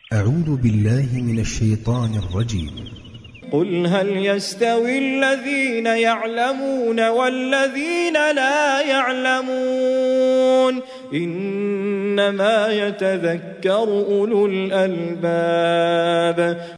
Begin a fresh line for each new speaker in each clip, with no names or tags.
أعوذ بالله من الشيطان الرجيم.
قل هل يستوي الذين يعلمون والذين لا يعلمون إنما يتذكر أولو الألباب.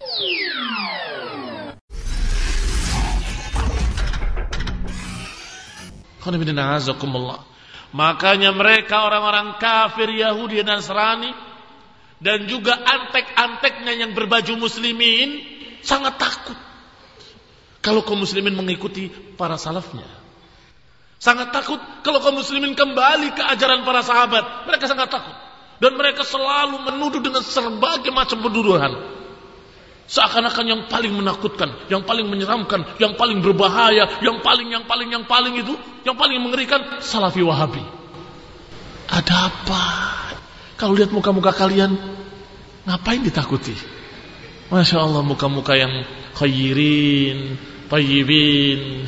Makanya mereka orang-orang kafir Yahudi dan Nasrani dan juga antek-anteknya yang berbaju muslimin sangat takut kalau kaum muslimin mengikuti para salafnya. Sangat takut kalau kaum muslimin kembali ke ajaran para sahabat. Mereka sangat takut. Dan mereka selalu menuduh dengan berbagai macam penduduhan. Seakan-akan yang paling menakutkan, yang paling menyeramkan, yang paling berbahaya, yang paling itu, yang paling mengerikan, Salafi Wahabi. Ada apa? Kalau lihat muka-muka kalian, ngapain ditakuti? Masya Allah, muka-muka yang khairin, tayyibin.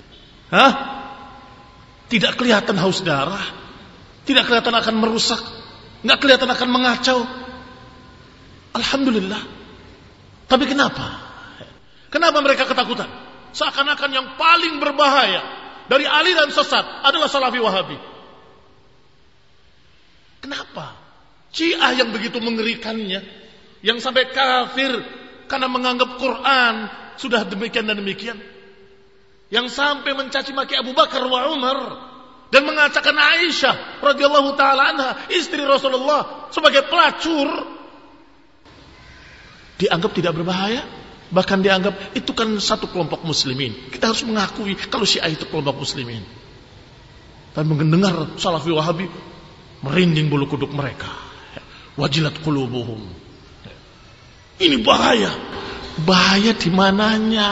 Tidak kelihatan haus darah, tidak kelihatan akan merusak, nggak kelihatan akan mengacau. Alhamdulillah. Tapi kenapa? Kenapa mereka ketakutan? Seakan-akan yang paling berbahaya dari aliran sesat adalah Salafi Wahabi. Kenapa? Syiah yang begitu mengerikannya, yang sampai kafir karena menganggap Quran sudah demikian dan demikian, yang sampai mencaci maki Abu Bakar wa Umar dan mengatakan Aisyah radhiyallahu taala anha, istri Rasulullah, sebagai pelacur, dianggap tidak berbahaya, bahkan dianggap itu kan satu kelompok muslimin. Kita harus mengakui kalau Syiah itu kelompok muslimin. Dan mendengar Salafi Wahabi, merinding bulu kuduk mereka. Wajilat qulubuhum. Ini bahaya. Bahaya di mananya?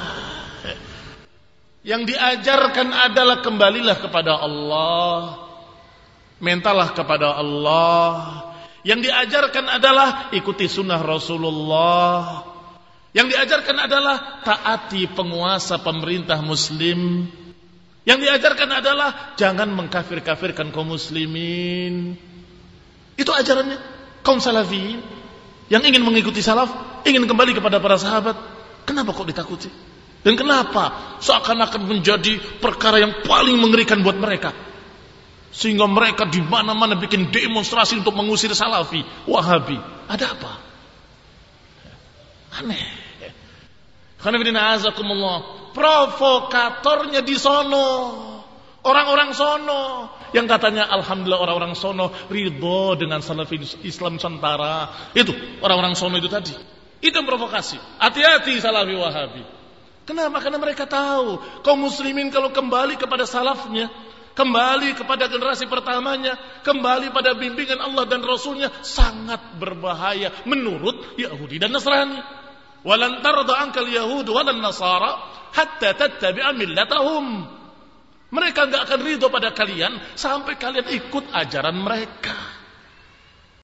Yang diajarkan adalah kembalilah kepada Allah, mintalah kepada Allah. Yang diajarkan adalah ikuti sunnah Rasulullah. Yang diajarkan adalah taati penguasa pemerintah muslim. Yang diajarkan adalah jangan mengkafir-kafirkan kaum muslimin. Itu ajarannya kaum salafiyin yang ingin mengikuti salaf, ingin kembali kepada para sahabat. Kenapa kok ditakuti? Dan kenapa seakan-akan menjadi perkara yang paling mengerikan buat mereka, sehingga mereka di mana-mana bikin demonstrasi untuk mengusir Salafi Wahabi? Ada apa? Aneh. Provokatornya di sono, orang-orang sono yang katanya alhamdulillah orang-orang sono ridho dengan Salafi Islam Nusantara. Itu orang-orang sono itu tadi. Itu yang provokasi. Hati-hati Salafi Wahabi. Kenapa? Karena mereka tahu kaum muslimin kalau kembali kepada salafnya, kembali kepada generasi pertamanya, kembali pada bimbingan Allah dan Rasulnya, sangat berbahaya menurut Yahudi dan Nasrani. Walan tarda ankal Yahud walan Nasara hatta tattabi'a millatahum. Mereka enggak akan ridho pada kalian sampai kalian ikut ajaran mereka.